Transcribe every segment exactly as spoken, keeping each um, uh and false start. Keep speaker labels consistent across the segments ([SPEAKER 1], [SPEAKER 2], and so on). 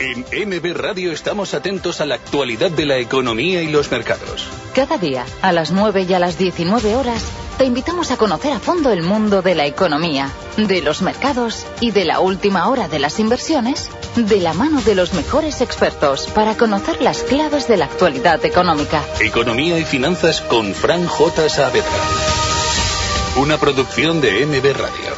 [SPEAKER 1] En M B Radio estamos atentos a la actualidad de la economía y los mercados.
[SPEAKER 2] Cada día, a las nueve y a las diecinueve horas, te invitamos a conocer a fondo el mundo de la economía, de los mercados y de la última hora de las inversiones, de la mano de los mejores expertos para conocer las claves de la actualidad económica.
[SPEAKER 1] Economía y finanzas con Fran J. Saavedra. Una producción de M B Radio.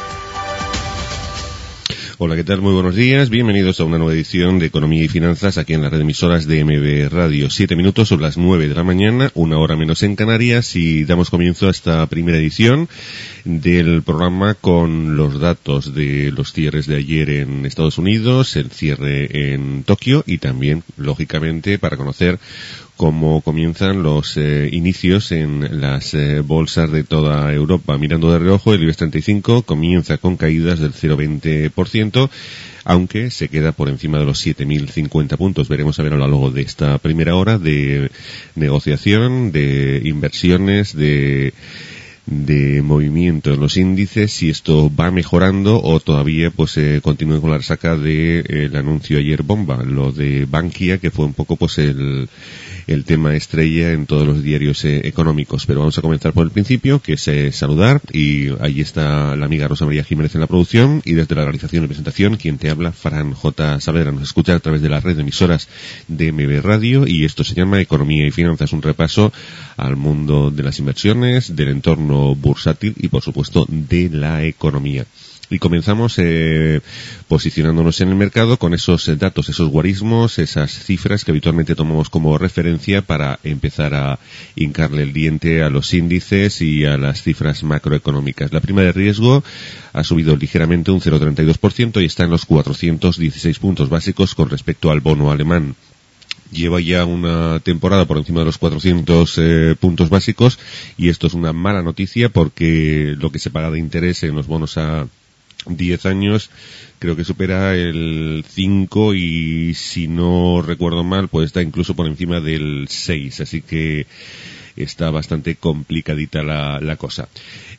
[SPEAKER 3] Hola, ¿qué tal? Muy buenos días. Bienvenidos a una nueva edición de Economía y Finanzas aquí en la red de emisoras de M B Radio. Siete minutos sobre las nueve de la mañana, una hora menos en Canarias, y damos comienzo a esta primera edición del programa con los datos de los cierres de ayer en Estados Unidos, el cierre en Tokio y también, lógicamente, para conocer cómo comienzan los eh, inicios en las eh, bolsas de toda Europa. Mirando de reojo, el IBEX treinta y cinco comienza con caídas del cero coma veinte por ciento, aunque se queda por encima de los siete mil cincuenta puntos. Veremos a ver a lo largo de esta primera hora de negociación, de inversiones, de de movimiento en los índices, si esto va mejorando o todavía pues eh, continúa con la resaca de eh, el anuncio ayer bomba, lo de Bankia, que fue un poco pues el el tema estrella en todos los diarios eh, económicos. Pero vamos a comenzar por el principio, que es eh, saludar, y ahí está la amiga Rosa María Jiménez en la producción, y desde la realización y presentación, quien te habla, Fran J. Saavedra. Nos escucha a través de la red de emisoras de M B Radio, y esto se llama Economía y Finanzas, un repaso al mundo de las inversiones, del entorno bursátil y, por supuesto, de la economía. Y comenzamos eh, posicionándonos en el mercado con esos eh, datos, esos guarismos, esas cifras que habitualmente tomamos como referencia para empezar a hincarle el diente a los índices y a las cifras macroeconómicas. La prima de riesgo ha subido ligeramente un cero coma treinta y dos por ciento y está en los cuatrocientos dieciséis puntos básicos con respecto al bono alemán. Lleva ya una temporada por encima de los cuatrocientos eh, puntos básicos, y esto es una mala noticia porque lo que se paga de interés en los bonos a diez años creo que supera el cinco, y si no recuerdo mal pues está incluso por encima del seis, así que está bastante complicadita la, la cosa.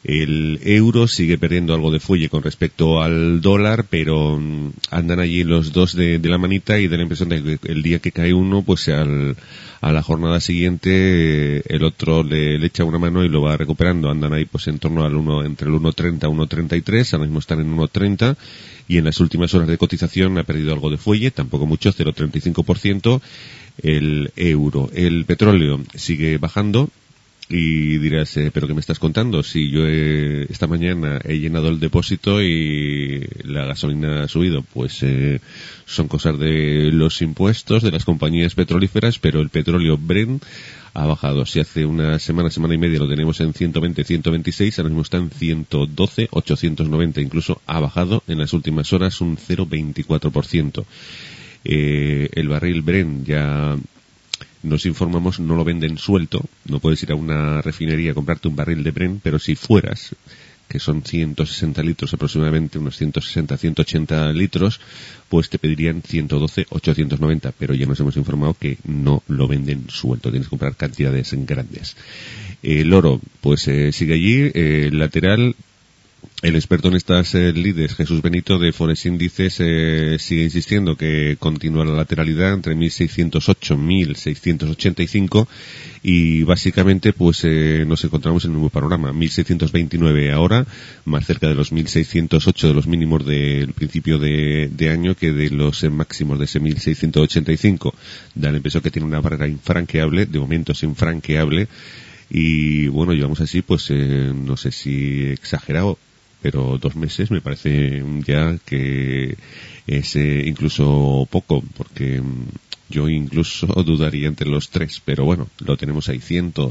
[SPEAKER 3] El euro sigue perdiendo algo de fuelle con respecto al dólar, pero um, andan allí los dos de, de la manita, y da la impresión de que el día que cae uno, pues al, a la jornada siguiente eh, el otro le, le echa una mano y lo va recuperando. Andan ahí pues en torno al uno, entre el uno treinta y uno treinta y tres, ahora mismo están en uno treinta, y en las últimas horas de cotización ha perdido algo de fuelle, tampoco mucho, cero coma treinta y cinco por ciento el euro. El petróleo sigue bajando. Y dirás, eh, ¿pero qué me estás contando? Si yo he, esta mañana he llenado el depósito y la gasolina ha subido. Pues eh, son cosas de los impuestos de las compañías petrolíferas, pero el petróleo Brent ha bajado. Si hace una semana, semana y media lo tenemos en ciento veinte, ciento veintiséis, ahora mismo está en ciento doce, ochocientos noventa. Incluso ha bajado en las últimas horas un cero coma veinticuatro por ciento. Eh, el barril Brent ya... Nos informamos, no lo venden suelto, no puedes ir a una refinería a comprarte un barril de Brent, pero si fueras, que son ciento sesenta litros aproximadamente, unos ciento sesenta, ciento ochenta litros, pues te pedirían ciento doce, ochocientos noventa, pero ya nos hemos informado que no lo venden suelto, tienes que comprar cantidades grandes. El oro, pues eh, sigue allí, eh, lateral. El experto en estas eh, lides, Jesús Benito de Forex Índices, eh, sigue insistiendo que continúa la lateralidad entre mil seiscientos ocho y mil seiscientos ochenta y cinco, y básicamente pues eh, nos encontramos en el mismo panorama, mil seiscientos veintinueve ahora, más cerca de los mil seiscientos ocho de los mínimos del principio de, de año que de los eh, máximos de ese mil seiscientos ochenta y cinco. Da la impresión que tiene una barrera infranqueable, de momento es infranqueable, y bueno, llevamos así pues eh, no sé si exagerado, pero dos meses me parece ya que es eh, incluso poco, porque yo incluso dudaría entre los tres, pero bueno, lo tenemos ahí,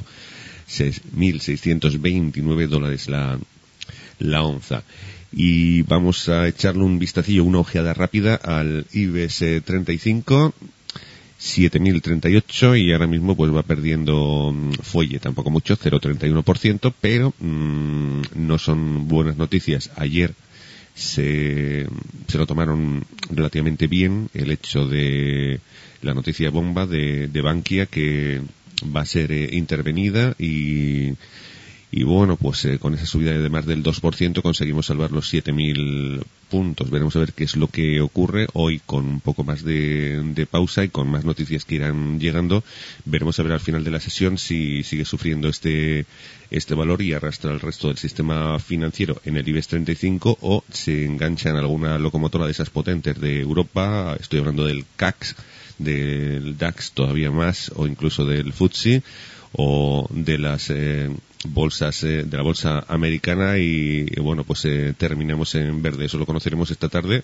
[SPEAKER 3] mil seiscientos veintinueve dólares la, la onza. Y vamos a echarle un vistacillo, una ojeada rápida al IBEX treinta y cinco, siete mil treinta y ocho, y ahora mismo pues va perdiendo mmm, fuelle, tampoco mucho, cero coma treinta y uno por ciento, pero mmm, no son buenas noticias. Ayer se, se lo tomaron relativamente bien el hecho de la noticia bomba de, de Bankia, que va a ser eh, intervenida, y y bueno, pues eh, con esa subida de más del dos por ciento conseguimos salvar los siete mil puntos. Veremos a ver qué es lo que ocurre hoy con un poco más de, de pausa y con más noticias que irán llegando. Veremos a ver al final de la sesión si sigue sufriendo este este valor y arrastra el resto del sistema financiero en el IBEX treinta y cinco o se engancha en alguna locomotora de esas potentes de Europa. Estoy hablando del C A C, del DAX todavía más, o incluso del F T S E o de las eh, bolsas eh, de la bolsa americana y, y bueno, pues eh, terminamos en verde. Eso lo conoceremos esta tarde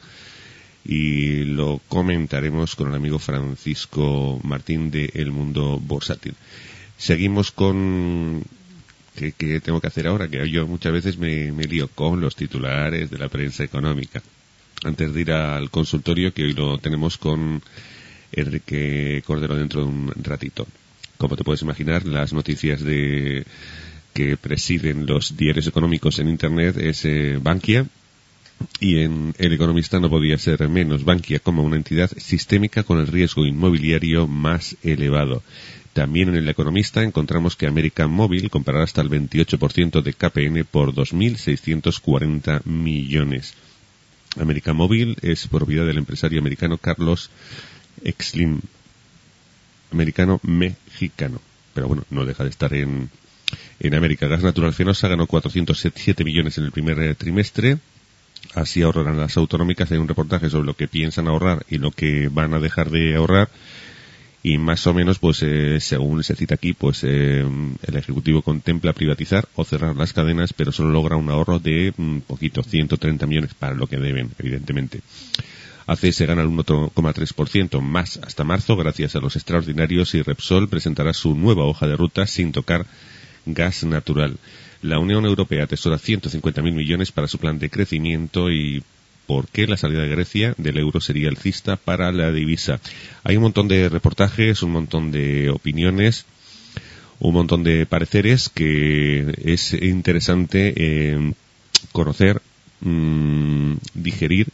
[SPEAKER 3] y lo comentaremos con el amigo Francisco Martín de El Mundo Bursátil. Seguimos con ¿qué, qué tengo que hacer ahora? Que yo muchas veces me, me lío con los titulares de la prensa económica. Antes de ir al consultorio, que hoy lo tenemos con Enrique Cordero dentro de un ratito. Como te puedes imaginar, las noticias de que presiden los diarios económicos en Internet es eh, Bankia, y en El Economista no podía ser menos. Bankia como una entidad sistémica con el riesgo inmobiliario más elevado. También en El Economista encontramos que América Móvil comprará hasta el veintiocho por ciento de K P N por dos mil seiscientos cuarenta millones. América Móvil es propiedad del empresario americano Carlos Slim, americano mexicano, pero bueno, no deja de estar en en América. Gas Natural Fenosa ganó cuatrocientos siete millones en el primer eh, trimestre. Así ahorrarán las autonómicas. Hay un reportaje sobre lo que piensan ahorrar y lo que van a dejar de ahorrar, y más o menos, pues eh, según se cita aquí, pues eh, el Ejecutivo contempla privatizar o cerrar las cadenas, pero solo logra un ahorro de un poquito, ciento treinta millones para lo que deben, evidentemente. A C S gana el uno coma tres por ciento más hasta marzo gracias a los extraordinarios, y Repsol presentará su nueva hoja de ruta sin tocar gas natural. La Unión Europea atesora ciento cincuenta mil millones para su plan de crecimiento. ¿Y por qué la salida de Grecia del euro sería alcista para la divisa? Hay un montón de reportajes, un montón de opiniones, un montón de pareceres que es interesante eh, conocer, mmm, digerir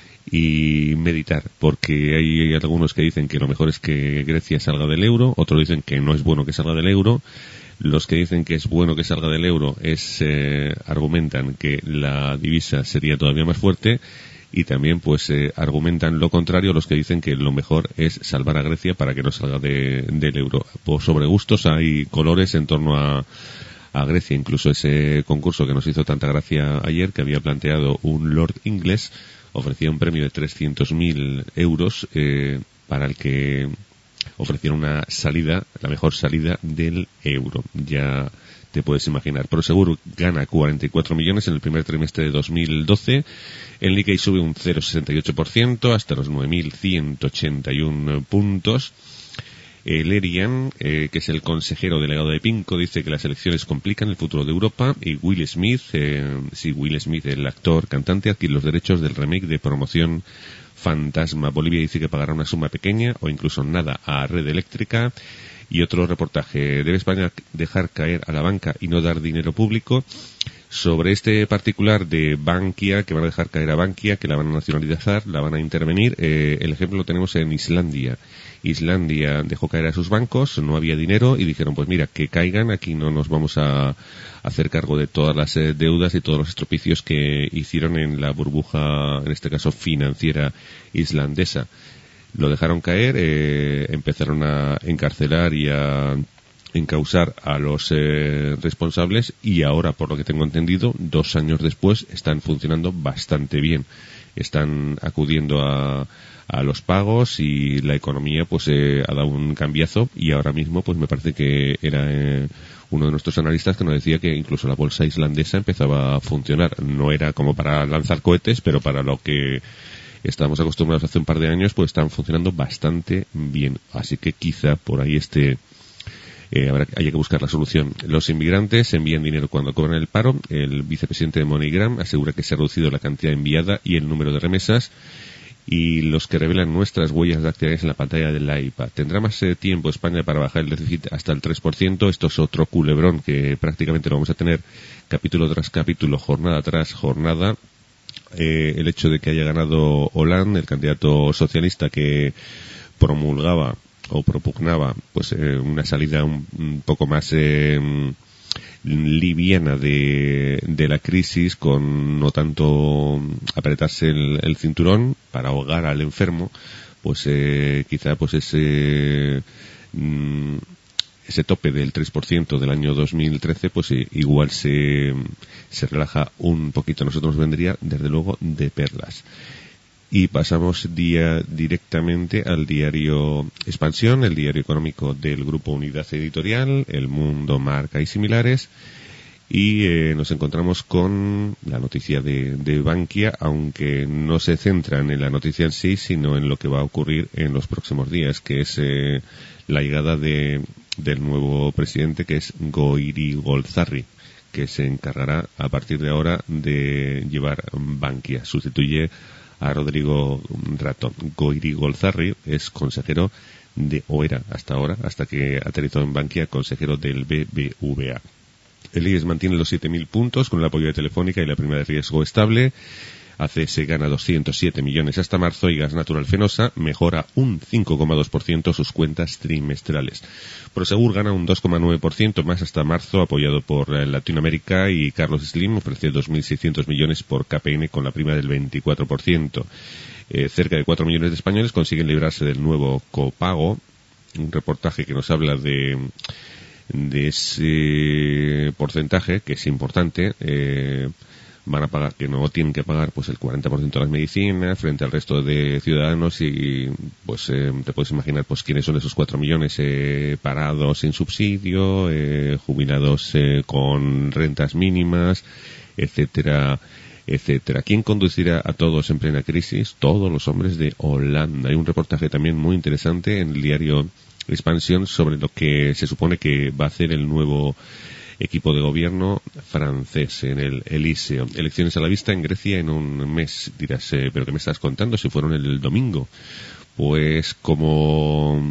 [SPEAKER 3] y meditar, porque hay algunos que dicen que lo mejor es que Grecia salga del euro, otros dicen que no es bueno que salga del euro. Los que dicen que es bueno que salga del euro es eh, argumentan que la divisa sería todavía más fuerte, y también pues eh, argumentan lo contrario, los que dicen que lo mejor es salvar a Grecia para que no salga de, del euro. Por sobre gustos hay colores en torno a a Grecia. Incluso ese concurso que nos hizo tanta gracia ayer, que había planteado un lord inglés, ofrecía un premio de trescientos mil euros eh, para el que ofreciera una salida, la mejor salida del euro. Ya te puedes imaginar. Prosegur gana cuarenta y cuatro millones en el primer trimestre de dos mil doce. El Nikkei sube un cero coma sesenta y ocho por ciento hasta los nueve mil ciento ochenta y uno puntos. El Erian, eh, que es el consejero delegado de Pinco, dice que las elecciones complican el futuro de Europa. Y Will Smith, eh, sí, Will Smith, el actor cantante, adquiere los derechos del remake de Promoción Fantasma. Bolivia dice que pagará una suma pequeña o incluso nada a Red Eléctrica. Y otro reportaje: ¿debe España dejar caer a la banca y no dar dinero público? Sobre este particular de Bankia, que van a dejar caer a Bankia, que la van a nacionalizar, la van a intervenir, eh, el ejemplo lo tenemos en Islandia. Islandia dejó caer a sus bancos, no había dinero, y dijeron, pues mira, que caigan, aquí no nos vamos a hacer cargo de todas las eh, deudas y todos los estropicios que hicieron en la burbuja, en este caso financiera islandesa. Lo dejaron caer, eh, empezaron a encarcelar y a encausar a los eh, responsables, y ahora, por lo que tengo entendido, dos años después están funcionando bastante bien. Están acudiendo a, a los pagos y la economía pues eh, ha dado un cambiazo, y ahora mismo pues me parece que era eh, uno de nuestros analistas que nos decía que incluso la bolsa islandesa empezaba a funcionar. No era como para lanzar cohetes, pero para lo que estábamos acostumbrados hace un par de años, pues están funcionando bastante bien. Así que quizá por ahí esté Eh, habrá, haya que buscar la solución. Los inmigrantes envían dinero cuando cobran el paro. El vicepresidente de MoneyGram asegura que se ha reducido la cantidad enviada y el número de remesas. Y los que revelan nuestras huellas dactilares en la pantalla del iPad. ¿Tendrá más eh, tiempo España para bajar el déficit hasta el tres por ciento? Esto es otro culebrón que prácticamente lo vamos a tener capítulo tras capítulo, jornada tras jornada. Eh, el hecho de que haya ganado Hollande, el candidato socialista que promulgaba o propugnaba pues eh, una salida un, un poco más eh, liviana de, de la crisis, con no tanto apretarse el, el cinturón para ahogar al enfermo, pues eh, quizá pues ese mm, ese tope del tres por ciento del año dos mil trece pues eh, igual se, se relaja un poquito. A nosotros nos vendría desde luego de perlas. Y pasamos día directamente al diario Expansión, el diario económico del Grupo Unidad Editorial, El Mundo, Marca y similares. Y eh, nos encontramos con la noticia de, de Bankia, aunque no se centran en la noticia en sí, sino en lo que va a ocurrir en los próximos días, que es eh, la llegada de, del nuevo presidente, que es Goiri Golzarri, que se encargará a partir de ahora de llevar Bankia. Sustituye a Rodrigo Rato. Goiri Golzarri es consejero de, o era hasta ahora, hasta que aterrizó en Bankia, consejero del B B V A. El I E S mantiene los siete mil puntos con el apoyo de Telefónica y la prima de riesgo estable. A C S gana doscientos siete millones hasta marzo y Gas Natural Fenosa mejora un cinco coma dos por ciento sus cuentas trimestrales. Prosegur gana un dos coma nueve por ciento más hasta marzo, apoyado por Latinoamérica, y Carlos Slim ofrece dos mil seiscientos millones por K P N con la prima del veinticuatro por ciento. Eh, cerca de cuatro millones de españoles consiguen librarse del nuevo copago. Un reportaje que nos habla de de ese porcentaje, que es importante. eh, van a pagar, que no tienen que pagar pues el cuarenta por ciento de las medicinas frente al resto de ciudadanos, y pues eh, te puedes imaginar pues quiénes son esos cuatro millones eh, parados sin subsidio, eh, jubilados eh, con rentas mínimas, etcétera, etcétera. ¿Quién conducirá a todos en plena crisis? Todos los hombres de Holanda. Hay un reportaje también muy interesante en el diario Expansión sobre lo que se supone que va a hacer el nuevo equipo de gobierno francés en el Elíseo. Elecciones a la vista en Grecia en un mes. Dirás, eh, ¿pero qué me estás contando? Si fueron el domingo. Pues como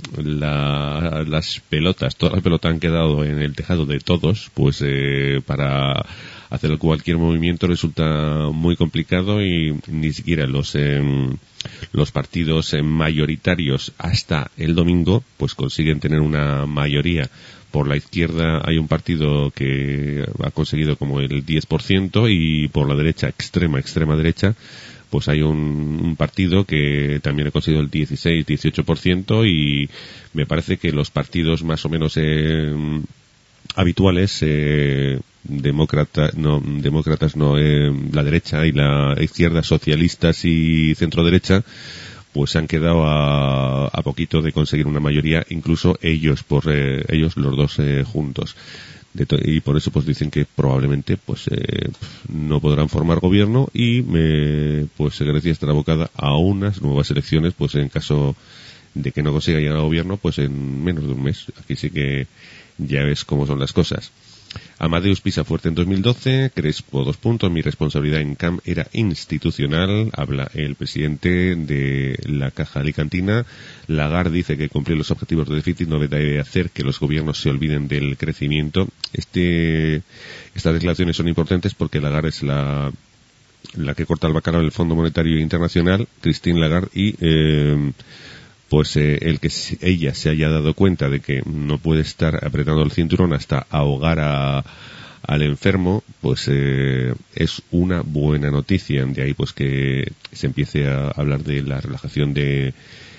[SPEAKER 3] la, las pelotas, todas las pelotas han quedado en el tejado de todos, pues eh, para hacer cualquier movimiento resulta muy complicado, y ni siquiera los eh, los partidos eh, mayoritarios hasta el domingo pues consiguen tener una mayoría. Por la izquierda hay un partido que ha conseguido como el diez por ciento, y por la derecha, extrema, extrema derecha, pues hay un, un partido que también ha conseguido el dieciséis, dieciocho por ciento, y me parece que los partidos más o menos eh, habituales, eh, demócrata, no, demócratas no, eh, la derecha y la izquierda, socialistas y centro derecha, pues se han quedado a, a poquito de conseguir una mayoría, incluso ellos, por eh, ellos los dos eh, juntos. De to- y por eso pues dicen que probablemente pues eh, no podrán formar gobierno, y me, pues Grecia estará abocada a unas nuevas elecciones, pues en caso de que no consiga llegar al gobierno, pues en menos de un mes. Aquí sí que ya ves cómo son las cosas. Amadeus pisa fuerte en dos mil doce, Crespo dos puntos, mi responsabilidad en C A M era institucional, habla el presidente de la Caja Alicantina. Lagarde dice que cumplir los objetivos de déficit no debe hacer que los gobiernos se olviden del crecimiento. Este, estas declaraciones son importantes porque Lagarde es la, la que corta el bacalao del Fondo Monetario Internacional, Christine Lagarde, y eh, pues eh, el que ella se haya dado cuenta de que no puede estar apretando el cinturón hasta ahogar a, al enfermo, pues eh, es una buena noticia. De ahí pues que se empiece a hablar de la relajación de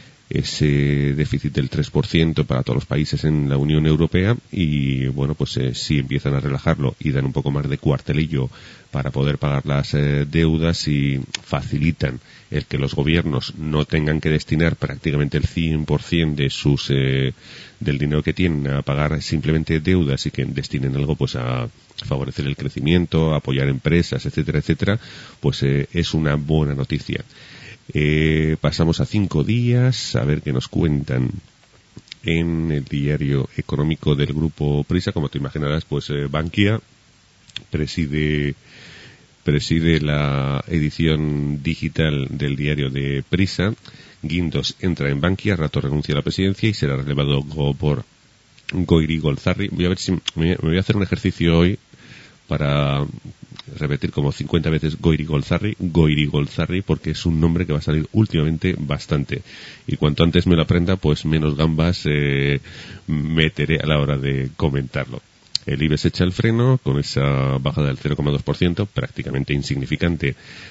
[SPEAKER 3] ese déficit del tres por ciento para todos los países en la Unión Europea, y bueno, pues eh, si empiezan a relajarlo y dan un poco más de cuartelillo para poder pagar las eh, deudas, y facilitan el que los gobiernos no tengan que destinar prácticamente el cien por ciento de sus eh, del dinero que tienen a pagar simplemente deudas, y que destinen algo pues a favorecer el crecimiento, a apoyar empresas, etcétera, etcétera, pues eh, es una buena noticia. Eh, pasamos a cinco días a ver qué nos cuentan en el diario económico del grupo Prisa. Como te imaginarás, pues eh, Bankia preside preside la edición digital del diario de Prisa. Guindos entra en Bankia, Rato renuncia a la presidencia y será relevado por Goiri Golzarri. Voy a ver si me voy a hacer un ejercicio hoy para repetir como cincuenta veces Goiri Golzarri, Goiri Golzarri, porque es un nombre que va a salir últimamente bastante. Y cuanto antes me lo aprenda, pues menos gambas eh, meteré a la hora de comentarlo. El IBEX echa el freno con esa bajada del cero coma dos por ciento, prácticamente insignificante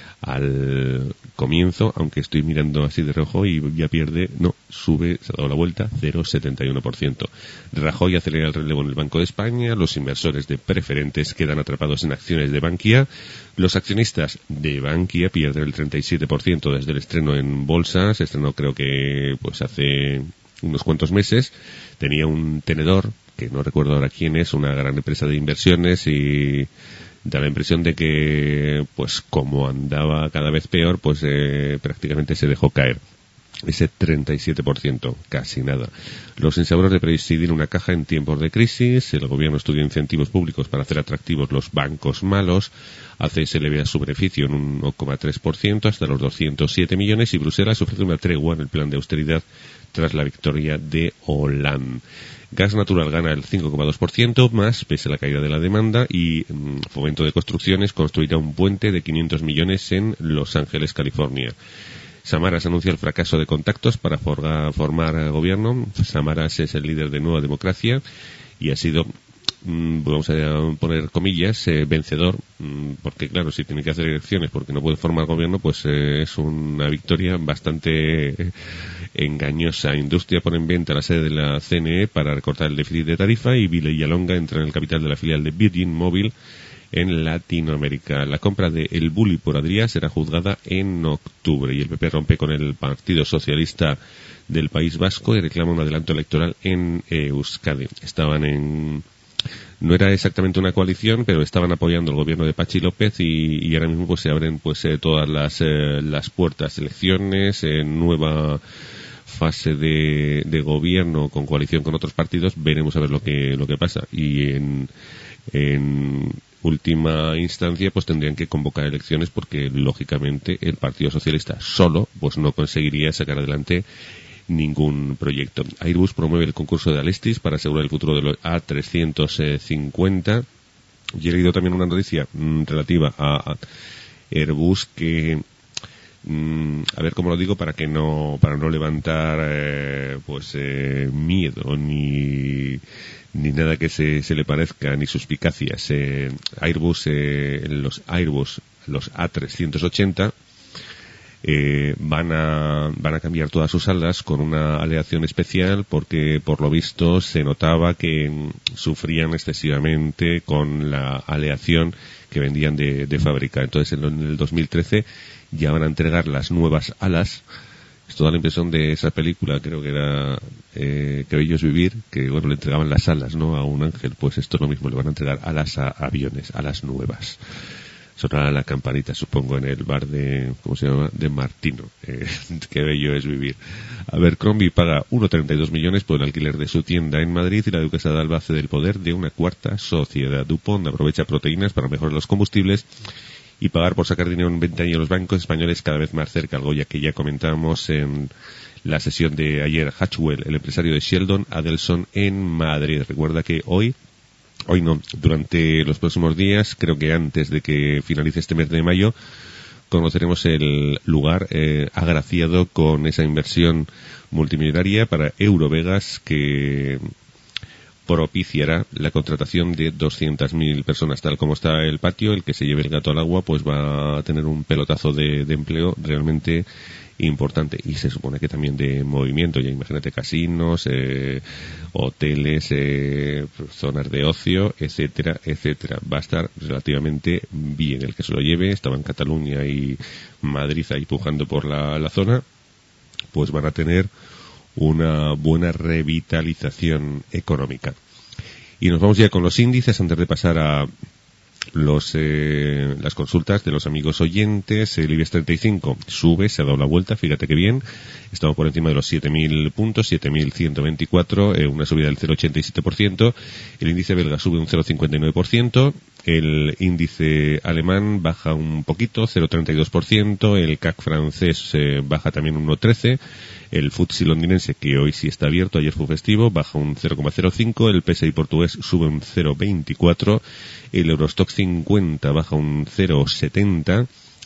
[SPEAKER 3] al comienzo, aunque estoy mirando así de reojo y ya pierde, no, sube, se ha dado la vuelta, cero coma setenta y uno por ciento. Rajoy acelera el relevo en el Banco de España, los inversores de preferentes quedan atrapados en acciones de Bankia, los accionistas de Bankia pierden el treinta y siete por ciento desde el estreno en bolsa, se estrenó creo que pues hace unos cuantos meses, tenía un tenedor, que no recuerdo ahora quién es, una gran empresa de inversiones y da la impresión de que, pues como andaba cada vez peor, pues eh, prácticamente se dejó caer. Ese treinta y siete por ciento, casi nada. Los inseguros de presidir una caja en tiempos de crisis, el gobierno estudia incentivos públicos para hacer atractivos los bancos malos, A C S eleva su beneficio en un uno coma tres por ciento hasta los doscientos siete millones y Bruselas ofrece una tregua en el plan de austeridad tras la victoria de Hollande. Gas natural gana el cinco coma dos por ciento más pese a la caída de la demanda y mmm, Fomento de Construcciones construirá un puente de quinientos millones en Los Ángeles, California. Samaras anuncia el fracaso de contactos para forga, formar gobierno. Samaras es el líder de Nueva Democracia y ha sido, mmm, vamos a poner comillas, eh, vencedor, mmm, porque claro, si tiene que hacer elecciones porque no puede formar gobierno, pues eh, es una victoria bastante eh, engañosa. Industria pone en venta la sede de la C N E para recortar el déficit de tarifa y Villalonga entra en el capital de la filial de Virgin Mobile en Latinoamérica. La compra de El Bulli por Adrià será juzgada en octubre y el P P rompe con el Partido Socialista del País Vasco y reclama un adelanto electoral en Euskadi. Estaban en... No era exactamente una coalición, pero estaban apoyando el gobierno de Patxi López y, y ahora mismo pues se abren pues eh, todas las, eh, las puertas. Elecciones, eh, nueva fase de, de gobierno con coalición con otros partidos. Veremos a ver lo que, lo que pasa. Y en... en última instancia pues tendrían que convocar elecciones porque lógicamente el Partido Socialista solo pues no conseguiría sacar adelante ningún proyecto. Airbus promueve el concurso de Alestis para asegurar el futuro de los A trescientos cincuenta y he leído también una noticia mmm, relativa a, a Airbus que mmm, a ver cómo lo digo para que no para no levantar eh, pues eh, miedo ni ni nada que se, se le parezca, ni suspicacias. Eh, Airbus, eh, los Airbus, los A trescientos ochenta, eh, van a, van a cambiar todas sus alas con una aleación especial porque, por lo visto, se notaba que sufrían excesivamente con la aleación que vendían de, de fábrica. Entonces, en el dos mil trece ya van a entregar las nuevas alas. Esto da la impresión de esa película, creo que era eh, Que bello es vivir, que bueno, le entregaban las alas, ¿no?, a un ángel. Pues esto es lo mismo, le van a entregar alas a aviones, alas nuevas. Sonará la campanita, supongo, en el bar de, ¿cómo se llama?, de Martino. Eh, Qué bello es vivir. Abercrombie paga uno coma treinta y dos millones por el alquiler de su tienda en Madrid y la duquesa de Alba cede el poder de una cuarta sociedad. DuPont aprovecha proteínas para mejorar los combustibles y pagar por sacar dinero en venta y a los bancos españoles cada vez más cerca, algo ya que ya comentábamos en la sesión de ayer. Hatchwell, el empresario de Sheldon Adelson en Madrid. Recuerda que hoy, hoy no, durante los próximos días, creo que antes de que finalice este mes de mayo, conoceremos el lugar eh, agraciado con esa inversión multimillonaria para Eurovegas que propiciará la contratación de doscientas mil personas. Tal como está el patio, el que se lleve el gato al agua pues va a tener un pelotazo de, de empleo realmente importante y se supone que también de movimiento. Ya imagínate casinos, eh, hoteles, eh, zonas de ocio, etcétera, etcétera. Va a estar relativamente bien el que se lo lleve. Estaba en Cataluña y Madrid ahí pujando por la, la zona, pues van a tener una buena revitalización económica. Y nos vamos ya con los índices antes de pasar a los eh, las consultas de los amigos oyentes. El IBEX treinta y cinco sube, se ha dado la vuelta, fíjate que bien. Estamos por encima de los siete mil puntos, siete mil ciento veinticuatro, eh, una subida del cero coma ochenta y siete por ciento. El índice belga sube un cero coma cincuenta y nueve por ciento. El índice alemán baja un poquito, cero coma treinta y dos por ciento. El C A C francés eh, baja también un uno coma trece. El F T S E londinense, que hoy sí está abierto, ayer fue festivo, baja un cero coma cero cinco. El P S I portugués sube un cero coma veinticuatro. El Eurostoxx cincuenta baja un cero coma setenta.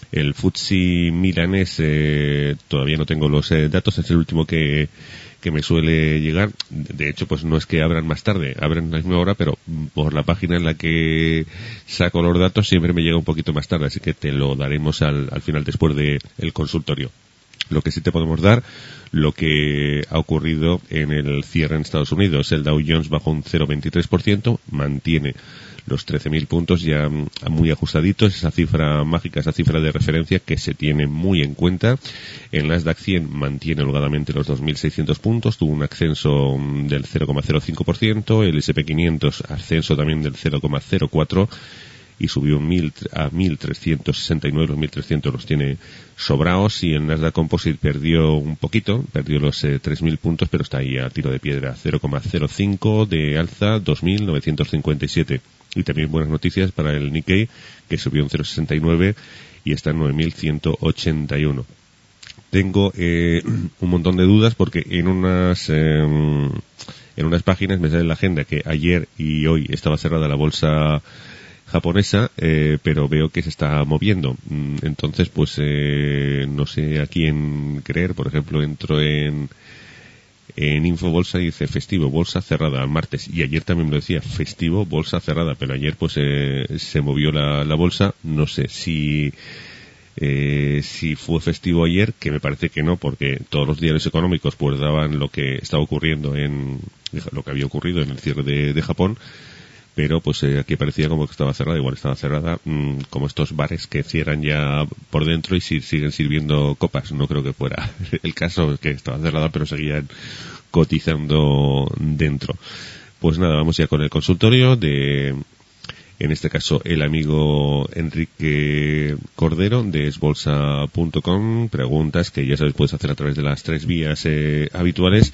[SPEAKER 3] El F T S E milanés, eh, todavía no tengo los eh, datos, es el último que que me suele llegar. De hecho, pues no es que abran más tarde, abren a la misma hora, pero por la página en la que saco los datos siempre me llega un poquito más tarde, así que te lo daremos al, al final, después de el consultorio. Lo que sí te podemos dar, lo que ha ocurrido en el cierre en Estados Unidos. El Dow Jones bajó un cero coma veintitrés por ciento, mantiene los trece mil puntos ya muy ajustaditos, esa cifra mágica, esa cifra de referencia que se tiene muy en cuenta. El Nasdaq cien mantiene holgadamente los dos mil seiscientos puntos, tuvo un ascenso del cero coma cero cinco por ciento, el ese and pe quinientos ascenso también del cero coma cero cuatro por ciento y subió a mil trescientos sesenta y nueve, los mil trescientos los tiene sobraos, y el Nasdaq Composite perdió un poquito, perdió los eh, tres mil puntos, pero está ahí a tiro de piedra, cero coma cero cinco de alza, dos mil novecientos cincuenta y siete. Y también buenas noticias para el Nikkei, que subió un cero coma sesenta y nueve y está en nueve mil ciento ochenta y uno. Tengo eh, un montón de dudas porque en unas eh, en unas páginas me sale en la agenda que ayer y hoy estaba cerrada la bolsa japonesa, eh, pero veo que se está moviendo. Entonces, pues eh, no sé a quién creer. Por ejemplo, entro en en Infobolsa y dice festivo, bolsa cerrada, martes, y ayer también me lo decía, festivo, bolsa cerrada, pero ayer pues eh, se movió la, la bolsa. No sé si eh, si fue festivo ayer, que me parece que no, porque todos los diarios económicos pues daban lo que estaba ocurriendo en lo que había ocurrido en el cierre de, de Japón. Pero pues eh, aquí parecía como que estaba cerrada, igual estaba cerrada, mmm, como estos bares que cierran ya por dentro y si, siguen sirviendo copas. No creo que fuera el caso, que estaba cerrada pero seguían cotizando dentro. Pues nada, vamos ya con el consultorio de, en este caso, el amigo Enrique Cordero de esbolsa punto com. Preguntas que ya sabes puedes hacer a través de las tres vías eh, habituales.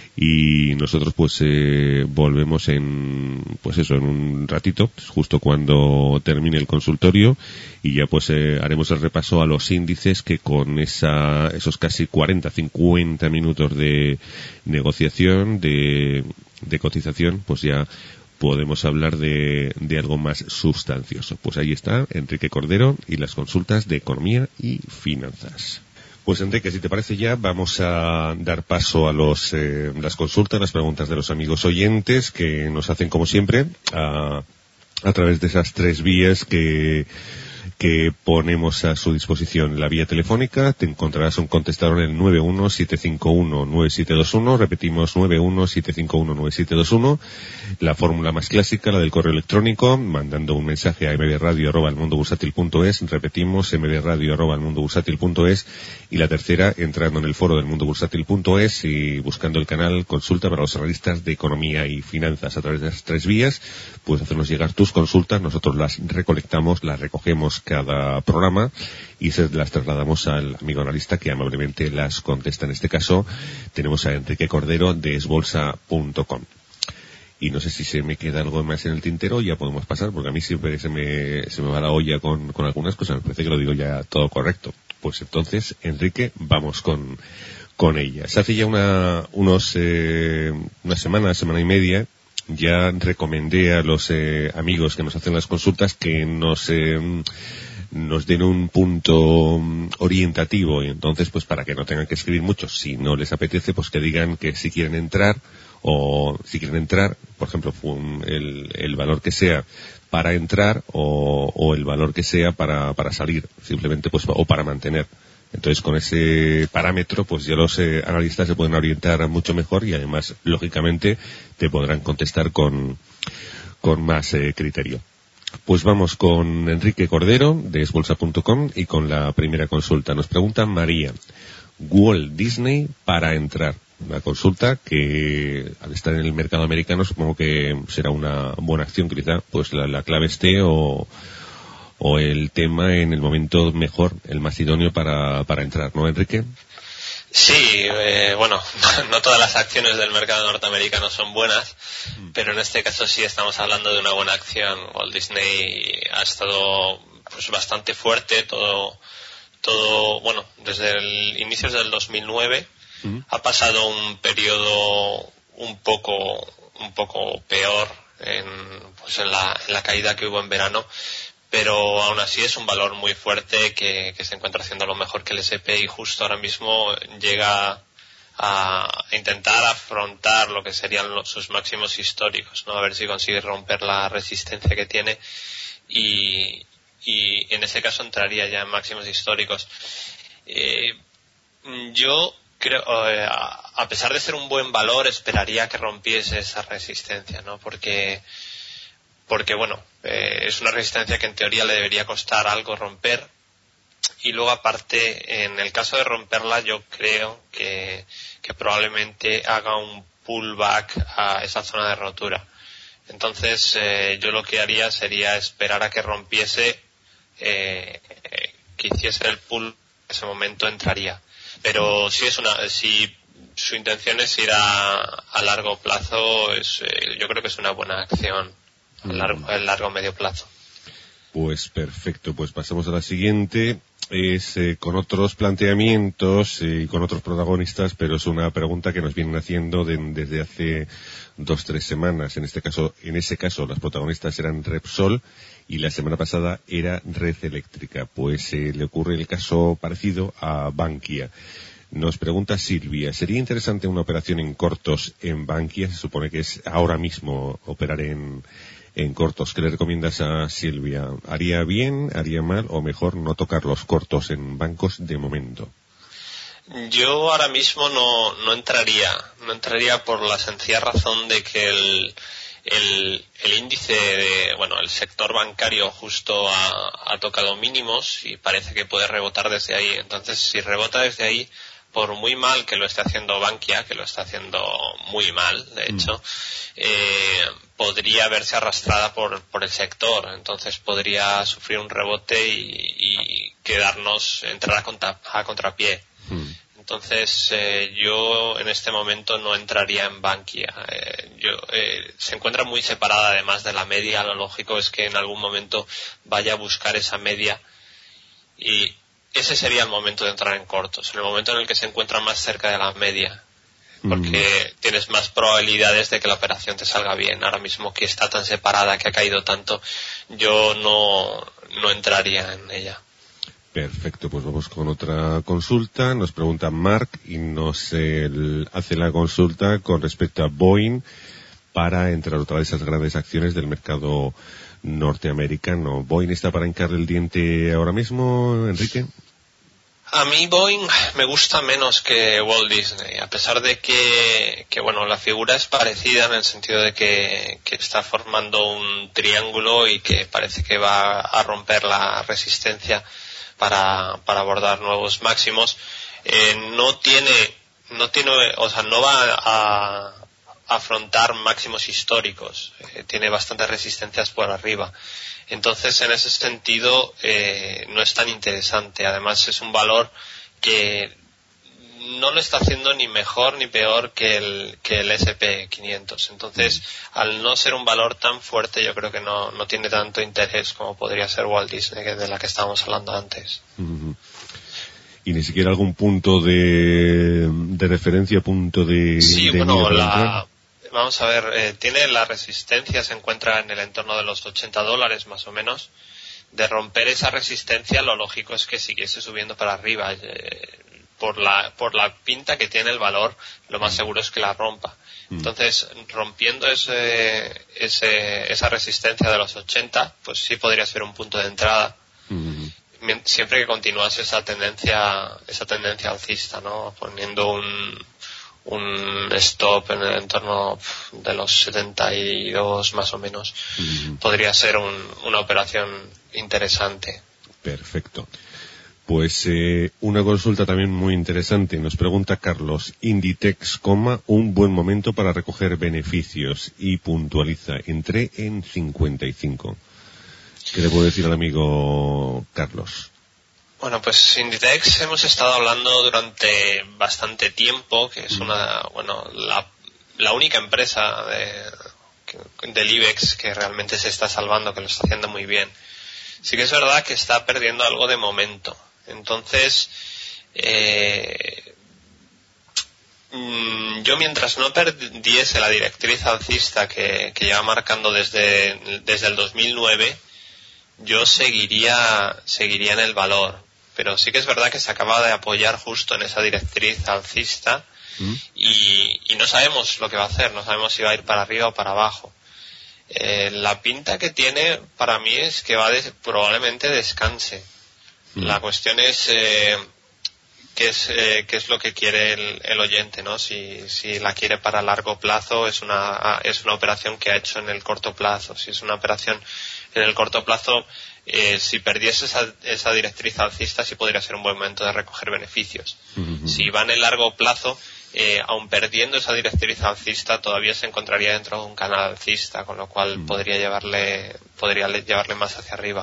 [SPEAKER 3] Y nosotros pues eh, volvemos en pues eso en un ratito, justo cuando termine el consultorio, y ya pues eh, haremos el repaso a los índices, que con esa esos casi cuarenta cincuenta minutos de negociación, de, de cotización, pues ya podemos hablar de, de algo más sustancioso. Pues ahí está Enrique Cordero y las consultas de economía y finanzas. Pues Enrique, si te parece ya, vamos a dar paso a los eh, las consultas, las preguntas de los amigos oyentes que nos hacen como siempre a, a través de esas tres vías que que ponemos a su disposición. La vía telefónica, te encontrarás un contestador en el nueve uno siete cinco uno nueve siete dos uno, repetimos nueve uno siete cinco uno nueve siete dos uno. La fórmula más clásica, la del correo electrónico, mandando un mensaje a mbradio arroba elmundobursátil punto es, repetimos mbradio arroba elmundobursátil punto es, y la tercera, entrando en el foro del mundo bursátil punto es y buscando el canal Consulta para los analistas de economía y finanzas. A través de esas tres vías puedes hacernos llegar tus consultas, nosotros las recolectamos, las recogemos cada programa y se las trasladamos al amigo analista que amablemente las contesta. En este caso tenemos a Enrique Cordero de esbolsa punto com. Y no sé si se me queda algo más en el tintero, ya podemos pasar, porque a mí siempre se me, se me va la olla con, con algunas cosas, me parece que lo digo ya todo correcto. Pues entonces, Enrique, vamos con, con ellas. Hace ya una, unos, eh, una semana, semana y media, ya recomendé a los eh, amigos que nos hacen las consultas que nos, eh, nos den un punto orientativo, y entonces pues para que no tengan que escribir mucho, si no les apetece, pues que digan que si quieren entrar, o si quieren entrar, por ejemplo, el, el valor que sea para entrar o, o el valor que sea para, para salir, simplemente pues, o para mantener. Entonces con ese parámetro pues ya los eh, analistas se pueden orientar mucho mejor y además, lógicamente, te podrán contestar con, con más eh, criterio. Pues vamos con Enrique Cordero de esbolsa punto com y con la primera consulta. Nos pregunta María, Walt Disney para entrar. Una consulta que al estar en el mercado americano supongo que será una buena acción, quizá pues la, la clave esté o, o el tema en el momento mejor, el más idóneo para, para entrar, ¿no, Enrique?
[SPEAKER 4] Sí, eh, bueno, no todas las acciones del mercado norteamericano son buenas, pero en este caso sí estamos hablando de una buena acción. Walt Disney ha estado pues bastante fuerte todo, todo, bueno, desde el inicios del dos mil nueve. Uh-huh. Ha pasado un periodo un poco un poco peor en pues en la, en la caída que hubo en verano, pero aún así es un valor muy fuerte que, que se encuentra haciendo lo mejor que el ese pe y justo ahora mismo llega a intentar afrontar lo que serían los, sus máximos históricos, ¿no? A ver si consigue romper la resistencia que tiene y, y en ese caso entraría ya en máximos históricos. Eh, yo creo, eh, a pesar de ser un buen valor, esperaría que rompiese esa resistencia, ¿no? Porque, porque bueno, eh, es una resistencia que en teoría le debería costar algo romper. Y luego aparte, en el caso de romperla, yo creo que, que probablemente haga un pullback a esa zona de rotura. Entonces, eh, yo lo que haría sería esperar a que rompiese, eh, que hiciese el pull, en ese momento entraría. Pero si es una, si su intención es ir a, a largo plazo, es, eh, yo creo que es una buena acción a largo, a largo medio plazo.
[SPEAKER 3] Pues perfecto, pues pasamos a la siguiente. Es eh, con otros planteamientos y eh, con otros protagonistas, pero es una pregunta que nos vienen haciendo de, desde hace dos, tres semanas. En este caso, en ese caso, las protagonistas eran Repsol y la semana pasada era Red Eléctrica. Pues eh, le ocurre el caso parecido a Bankia. Nos pregunta Silvia, ¿sería interesante una operación en cortos en Bankia? Se supone que es ahora mismo operar en en cortos. ¿Qué le recomiendas a Silvia? ¿Haría bien, haría mal o mejor no tocar los cortos en bancos de momento?
[SPEAKER 4] Yo ahora mismo no, no entraría, no entraría por la sencilla razón de que el, el, el índice de, bueno, el sector bancario justo ha, ha tocado mínimos y parece que puede rebotar desde ahí. Entonces, si rebota desde ahí, por muy mal que lo esté haciendo Bankia, que lo está haciendo muy mal, de hecho, mm. eh, podría verse arrastrada por, por el sector. Entonces podría sufrir un rebote y, y quedarnos, entrar a, contra, a contrapié. Mm. Entonces, eh, yo en este momento no entraría en Bankia. Eh, yo, eh, se encuentra muy separada además de la media. Lo lógico es que en algún momento vaya a buscar esa media y ese sería el momento de entrar en cortos, en el momento en el que se encuentra más cerca de la media, porque mm. tienes más probabilidades de que la operación te salga bien. Ahora mismo que está tan separada, que ha caído tanto, yo no, no entraría en ella.
[SPEAKER 3] Perfecto, pues vamos con otra consulta. Nos pregunta Mark y nos eh, hace la consulta con respecto a Boeing para entrar otra de esas grandes acciones del mercado norteamericano. ¿Boeing está para hincarle el diente ahora mismo, Enrique?
[SPEAKER 4] A mí Boeing me gusta menos que Walt Disney, a pesar de que, que bueno, la figura es parecida en el sentido de que, que está formando un triángulo y que parece que va a romper la resistencia para, para abordar nuevos máximos. Eh, no tiene, no tiene, o sea, no va a afrontar máximos históricos, eh, tiene bastantes resistencias por arriba. Entonces, en ese sentido, eh, no es tan interesante. Además, es un valor que no lo está haciendo ni mejor ni peor que el, que el ese pe quinientos. Entonces, al no ser un valor tan fuerte, yo creo que no, no tiene tanto interés como podría ser Walt Disney, de la que estábamos hablando antes.
[SPEAKER 3] Uh-huh. Y ni siquiera algún punto de, de referencia, punto de...
[SPEAKER 4] Sí,
[SPEAKER 3] de
[SPEAKER 4] bueno, la... Vamos a ver, eh, tiene la resistencia, se encuentra en el entorno de los ochenta dólares más o menos. De romper esa resistencia, lo lógico es que siguiese subiendo para arriba. Eh, por la por la pinta que tiene el valor, lo más seguro es que la rompa. Entonces, rompiendo ese, ese esa resistencia de los ochenta, pues sí podría ser un punto de entrada. Mm-hmm. Siempre que continuase esa tendencia esa tendencia alcista, ¿no? Poniendo un un stop en el entorno de los setenta y dos más o menos, mm. podría ser un, una operación interesante.
[SPEAKER 3] Perfecto. Pues eh, una consulta también muy interesante. Nos pregunta Carlos, Inditex, coma, un buen momento para recoger beneficios, y puntualiza, entré en cincuenta y cinco. ¿Qué le puedo decir al amigo Carlos?
[SPEAKER 4] Bueno, pues Inditex hemos estado hablando durante bastante tiempo, que es una, bueno, la, la única empresa de, del IBEX que realmente se está salvando, que lo está haciendo muy bien. Sí que es verdad que está perdiendo algo de momento. Entonces, eh, yo mientras no perdiese la directriz alcista que, que lleva marcando desde, desde el dos mil nueve, yo seguiría, seguiría en el valor. Pero sí que es verdad que se acaba de apoyar justo en esa directriz alcista ¿Mm? y, y no sabemos lo que va a hacer, no sabemos si va a ir para arriba o para abajo. Eh, la pinta que tiene para mí es que va a des- probablemente descanse. ¿Mm? La cuestión es eh, qué es eh, qué es lo que quiere el, el oyente, ¿no? Si, si la quiere para largo plazo, es una es una operación que ha hecho en el corto plazo. Si es una operación en el corto plazo, eh, si perdiese esa, esa directriz alcista, sí podría ser un buen momento de recoger beneficios. Uh-huh. Si va en el largo plazo, eh, aun perdiendo esa directriz alcista, todavía se encontraría dentro de un canal alcista, con lo cual uh-huh. podría llevarle podría llevarle más hacia arriba.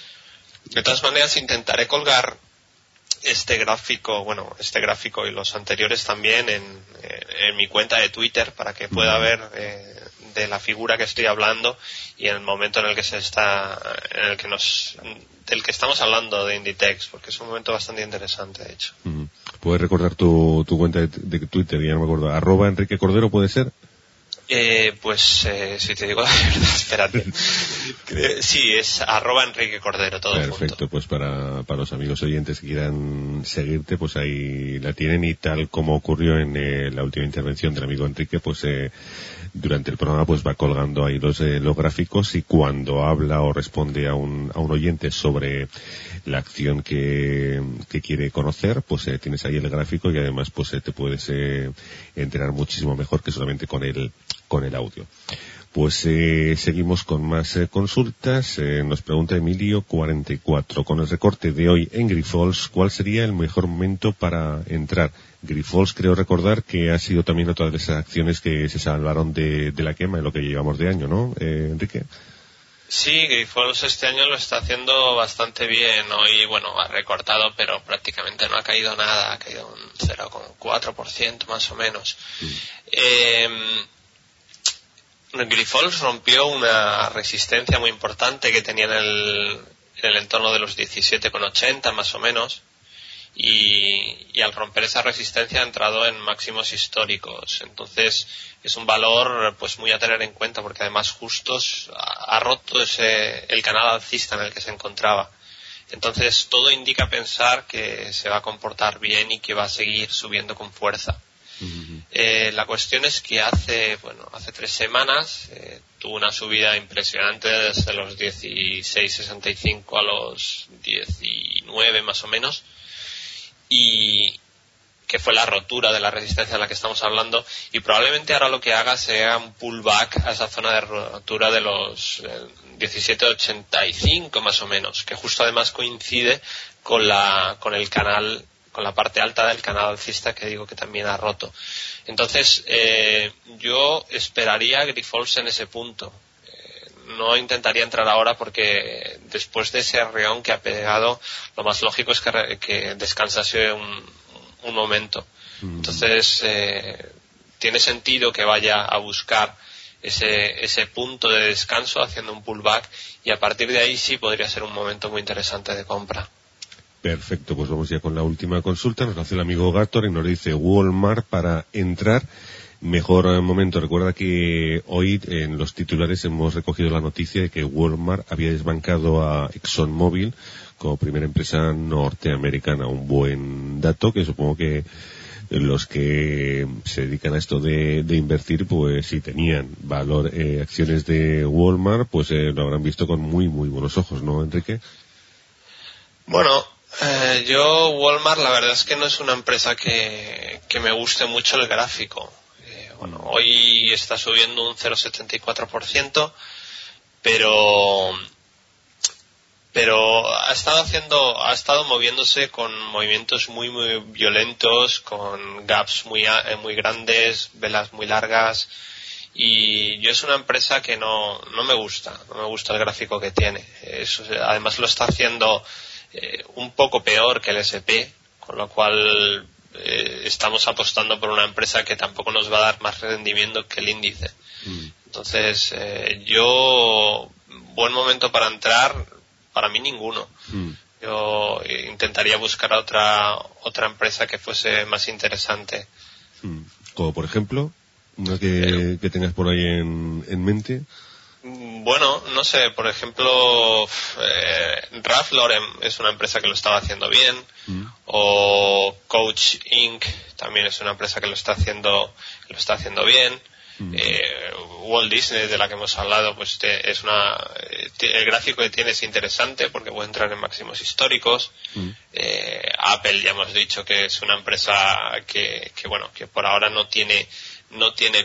[SPEAKER 4] De todas maneras, intentaré colgar este gráfico, bueno, este gráfico y los anteriores también en, en mi cuenta de Twitter para que pueda uh-huh. ver eh, de la figura que estoy hablando y en el momento en el que se está, en el que nos, del que estamos hablando de Inditex, porque es un momento bastante interesante, de hecho.
[SPEAKER 3] Uh-huh. ¿Puedes recordar tu, tu cuenta de, de Twitter? Ya no me acuerdo. ¿Arroba Enrique Cordero puede ser?
[SPEAKER 4] Eh, pues, eh, si te digo la verdad, espérate. Sí, es arroba Enrique Cordero, todo junto.
[SPEAKER 3] Perfecto, pues para, para los amigos oyentes que quieran seguirte, pues ahí la tienen y tal como ocurrió en eh, la última intervención del amigo Enrique, pues eh, durante el programa pues va colgando ahí los, eh, los gráficos y cuando habla o responde a un, a un oyente sobre la acción que, que quiere conocer, pues eh, tienes ahí el gráfico y además pues eh, te puedes eh, enterar muchísimo mejor que solamente con el con el audio. Pues eh, seguimos con más eh, consultas. Eh, nos pregunta Emilio cuarenta y cuatro. Con el recorte de hoy en Grifols, ¿cuál sería el mejor momento para entrar? Grifols, creo recordar que ha sido también otra de esas acciones que se salvaron de, de la quema en lo que llevamos de año, ¿no, eh, Enrique?
[SPEAKER 4] Sí, Grifols este año lo está haciendo bastante bien. Hoy, bueno, ha recortado, pero prácticamente no ha caído nada. Ha caído un cero coma cuatro por ciento más o menos. Mm. Eh, Grifols rompió una resistencia muy importante que tenía en el, en el entorno de los diecisiete coma ochenta más o menos y, y al romper esa resistencia ha entrado en máximos históricos. Entonces es un valor pues muy a tener en cuenta porque además justos ha, ha roto ese, el canal alcista en el que se encontraba. Entonces todo indica pensar que se va a comportar bien y que va a seguir subiendo con fuerza. Uh-huh. Eh, la cuestión es que hace, bueno, hace tres semanas eh, tuvo una subida impresionante desde los dieciséis sesenta y cinco a los diecinueve más o menos y que fue la rotura de la resistencia de la que estamos hablando y probablemente ahora lo que haga sea un pullback a esa zona de rotura de los eh, diecisiete ochenta y cinco más o menos, que justo además coincide con la con el canal con la parte alta del canal alcista que digo que también ha roto. Entonces, eh, yo esperaría Grifols en ese punto. Eh, no intentaría entrar ahora porque después de ese arreón que ha pegado, lo más lógico es que, re, que descansase un, un momento. Entonces, eh, tiene sentido que vaya a buscar ese, ese punto de descanso haciendo un pullback y a partir de ahí sí podría ser un momento muy interesante de compra.
[SPEAKER 3] Perfecto, pues vamos ya con la última consulta. Nos hace el amigo Gator y nos dice Walmart para entrar. Mejor momento. Recuerda que hoy en los titulares hemos recogido la noticia de que Walmart había desbancado a ExxonMobil como primera empresa norteamericana. Un buen dato que supongo que los que se dedican a esto de, de invertir, pues si tenían valor, eh, acciones de Walmart, pues eh, lo habrán visto con muy, muy buenos ojos, ¿no, Enrique?
[SPEAKER 4] Bueno, Eh, yo, Walmart, la verdad es que no es una empresa que, que me guste mucho el gráfico. Eh, bueno, hoy está subiendo un cero coma setenta y cuatro por ciento, pero, pero ha estado haciendo, ha estado moviéndose con movimientos muy, muy violentos, con gaps muy, muy grandes, velas muy largas, y yo es una empresa que no, no me gusta, no me gusta el gráfico que tiene. Eso, además lo está haciendo Eh, un poco peor que el ese pe, con lo cual eh, estamos apostando por una empresa que tampoco nos va a dar más rendimiento que el índice. Mm. Entonces, eh, yo, buen momento para entrar, para mí ninguno. Mm. Yo intentaría buscar a otra otra empresa que fuese más interesante.
[SPEAKER 3] Mm. Como por ejemplo, una que, eh, que tengas por ahí en, en mente.
[SPEAKER 4] Bueno, no sé, por ejemplo, eh, Ralph Lauren es una empresa que lo estaba haciendo bien, mm. o Coach incorporated también es una empresa que lo está haciendo, lo está haciendo bien. Mm. Eh, Walt Disney, de la que hemos hablado, pues te, es una, el gráfico que tiene es interesante porque puede entrar en máximos históricos. Mm. Eh, Apple ya hemos dicho que es una empresa que, que bueno, que por ahora no tiene, no tiene,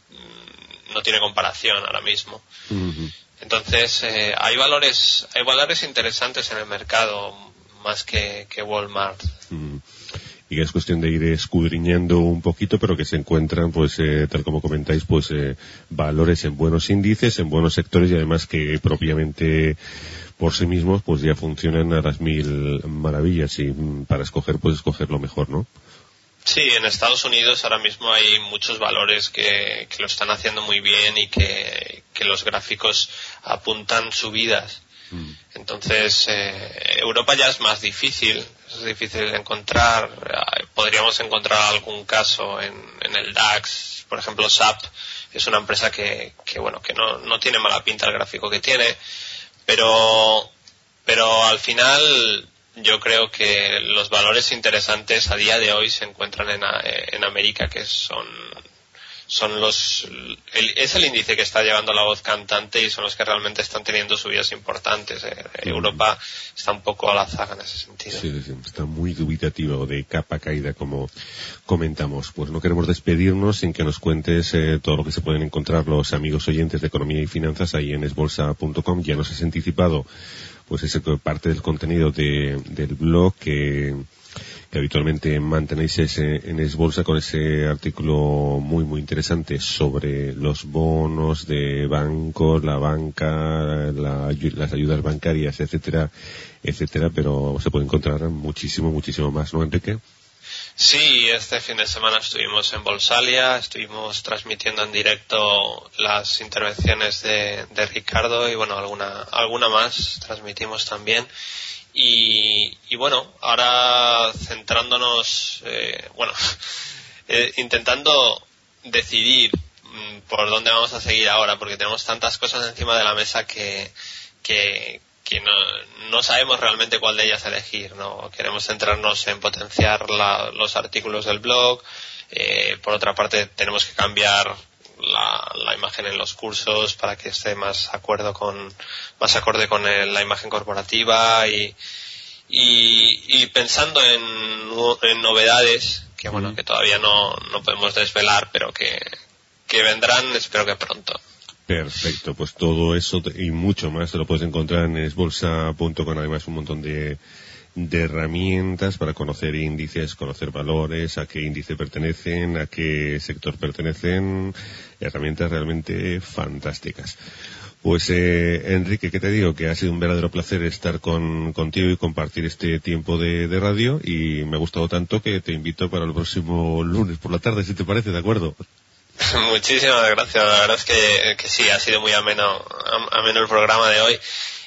[SPEAKER 4] no tiene comparación ahora mismo. Mm-hmm. Entonces, eh, hay valores, hay valores interesantes en el mercado más que, que Walmart.
[SPEAKER 3] Mm. Y que es cuestión de ir escudriñando un poquito, pero que se encuentran, pues, eh, tal como comentáis, pues, eh, valores en buenos índices, en buenos sectores y además que propiamente por sí mismos, pues ya funcionan a las mil maravillas y para escoger, pues escoger lo mejor, ¿no?
[SPEAKER 4] Sí, en Estados Unidos ahora mismo hay muchos valores que, que lo están haciendo muy bien y que, que los gráficos apuntan subidas. Mm. Entonces, eh, Europa ya es más difícil, es difícil de encontrar. Podríamos encontrar algún caso en, en el DAX, por ejemplo, S A P es una empresa que, que bueno, que no, no tiene mala pinta el gráfico que tiene, pero, pero al final yo creo que los valores interesantes a día de hoy se encuentran en, en América, que son son los el, es el índice que está llevando la voz cantante y son los que realmente están teniendo subidas importantes. Eh, Europa está un poco a la zaga en ese sentido.
[SPEAKER 3] Sí, sí, está muy dubitativo, de capa caída, como comentamos. Pues no queremos despedirnos sin que nos cuentes eh, todo lo que se pueden encontrar los amigos oyentes de Economía y Finanzas ahí en esbolsa punto com. Ya nos has anticipado pues esa parte del contenido de, del blog que que habitualmente mantenéis ese, en Esbolsa con ese artículo muy muy interesante sobre los bonos de bancos, la banca, la, las ayudas bancarias, etcétera, etcétera, pero se puede encontrar muchísimo, muchísimo más, ¿no, Enrique?
[SPEAKER 4] Sí, este fin de semana estuvimos en Bolsalia, estuvimos transmitiendo en directo las intervenciones de, de Ricardo y bueno, alguna, alguna más transmitimos también. Y, y bueno, ahora centrándonos, eh, bueno, eh, intentando decidir mmm, por dónde vamos a seguir ahora, porque tenemos tantas cosas encima de la mesa que, que, que no, no sabemos realmente cuál de ellas elegir, ¿no? Queremos centrarnos en potenciar la, los artículos del blog, eh, por otra parte tenemos que cambiar La, la imagen en los cursos para que esté más acuerdo con más acorde con el, la imagen corporativa y y, y pensando en, en novedades que bueno que todavía no, no podemos desvelar pero que, que vendrán, espero que pronto.
[SPEAKER 3] Perfecto, pues todo eso y mucho más te lo puedes encontrar en esbolsa punto com, además un montón de de herramientas para conocer índices, conocer valores, a qué índice pertenecen, a qué sector pertenecen, herramientas realmente fantásticas. Pues eh, Enrique, ¿qué te digo? Que ha sido un verdadero placer estar con, contigo y compartir este tiempo de, de radio y me ha gustado tanto que te invito para el próximo lunes por la tarde, si te parece, ¿de acuerdo?
[SPEAKER 4] Muchísimas gracias, la verdad es que, que sí, ha sido muy ameno, ameno el programa de hoy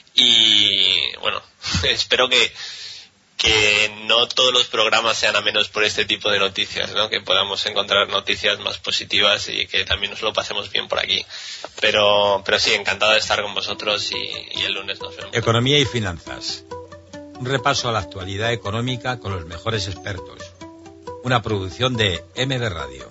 [SPEAKER 4] y bueno, espero que que no todos los programas sean a menos por este tipo de noticias, ¿no? Que podamos encontrar noticias más positivas y que también nos lo pasemos bien por aquí. Pero, pero sí, encantado de estar con vosotros y, y el lunes nos vemos.
[SPEAKER 5] Economía y finanzas. Un repaso a la actualidad económica con los mejores expertos. Una producción de M B Radio.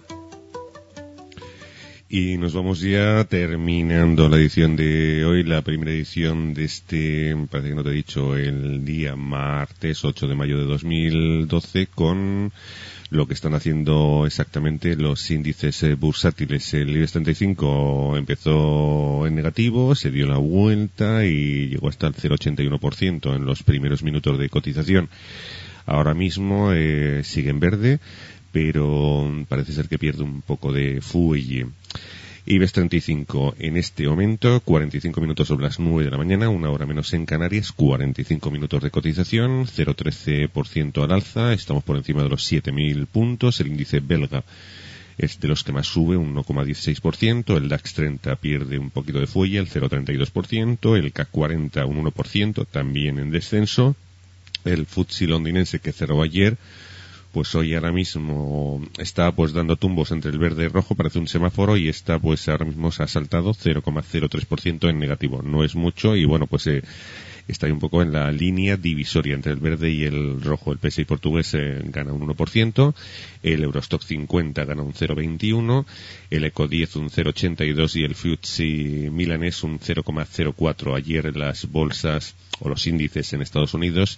[SPEAKER 3] Y nos vamos ya terminando la edición de hoy, la primera edición de este, parece que no te he dicho, el día martes ocho de mayo de dos mil doce, con lo que están haciendo exactamente los índices eh, bursátiles. El IBEX treinta y cinco empezó en negativo, se dio la vuelta y llegó hasta el cero coma ochenta y uno por ciento en los primeros minutos de cotización. Ahora mismo eh, sigue en verde, pero parece ser que pierde un poco de fuelle. IBEX treinta y cinco en este momento, cuarenta y cinco minutos sobre las nueve de la mañana, una hora menos en Canarias, cuarenta y cinco minutos de cotización, cero coma trece por ciento al alza, estamos por encima de los siete mil puntos, el índice belga es de los que más sube, un uno coma dieciséis por ciento, el DAX treinta pierde un poquito de fuelle, el cero coma treinta y dos por ciento, el C A C cuarenta un uno por ciento, también en descenso, el F T S E londinense que cerró ayer, pues hoy ahora mismo está pues dando tumbos entre el verde y el rojo, parece un semáforo, y está pues ahora mismo se ha saltado cero coma cero tres por ciento en negativo. No es mucho y bueno, pues eh, está ahí un poco en la línea divisoria entre el verde y el rojo. El P S I portugués eh, gana un uno por ciento, el Eurostock cincuenta gana un cero coma veintiuno, el Eco diez un cero coma ochenta y dos y el F T S E milanés un cero coma cero cuatro. Ayer las bolsas o los índices en Estados Unidos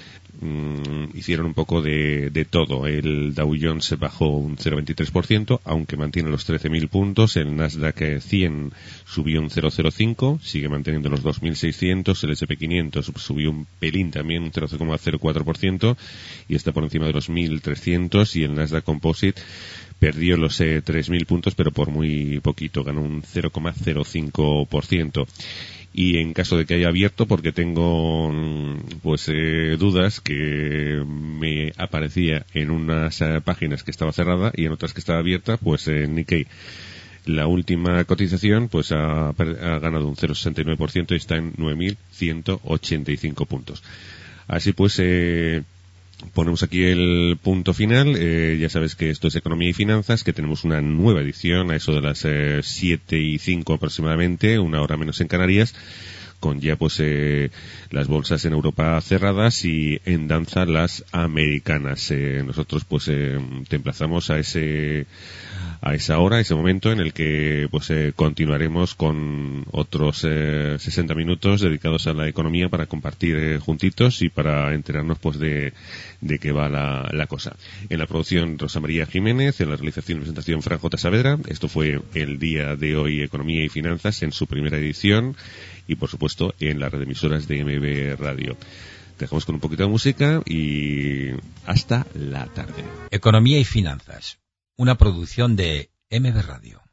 [SPEAKER 3] Mm, hicieron un poco de, de todo. El Dow Jones bajó un cero coma veintitrés por ciento, aunque mantiene los trece mil puntos. El Nasdaq cien subió un cero coma cero cinco, sigue manteniendo los dos mil seiscientos. El S and P quinientos subió un pelín también, un cero coma cero cuatro por ciento, y está por encima de los mil trescientos. Y el Nasdaq Composite perdió los eh, tres mil puntos, pero por muy poquito, ganó un cero coma cero cinco por ciento. Y en caso de que haya abierto, porque tengo pues eh, dudas, que me aparecía en unas eh, páginas que estaba cerrada y en otras que estaba abierta, pues en eh, Nikkei la última cotización pues ha, ha ganado un cero coma sesenta y nueve por ciento y está en nueve mil ciento ochenta y cinco puntos. Así pues eh, ponemos aquí el punto final. Eh, ya sabes que esto es Economía y Finanzas, que tenemos una nueva edición a eso de las eh, siete y cinco aproximadamente, una hora menos en Canarias, con ya pues eh, las bolsas en Europa cerradas y en danza las americanas. Eh, nosotros pues eh, te emplazamos a ese a esa hora, a ese momento en el que pues eh, continuaremos con otros eh, sesenta minutos dedicados a la economía para compartir eh, juntitos y para enterarnos pues de, de qué va la, la cosa. En la producción Rosa María Jiménez, en la realización y presentación Fran J. Saavedra. Esto fue el día de hoy, Economía y Finanzas, en su primera edición y por supuesto en la red de emisoras de M B Radio. Te dejamos con un poquito de música y hasta la tarde.
[SPEAKER 5] Economía y Finanzas, una producción de M B Radio.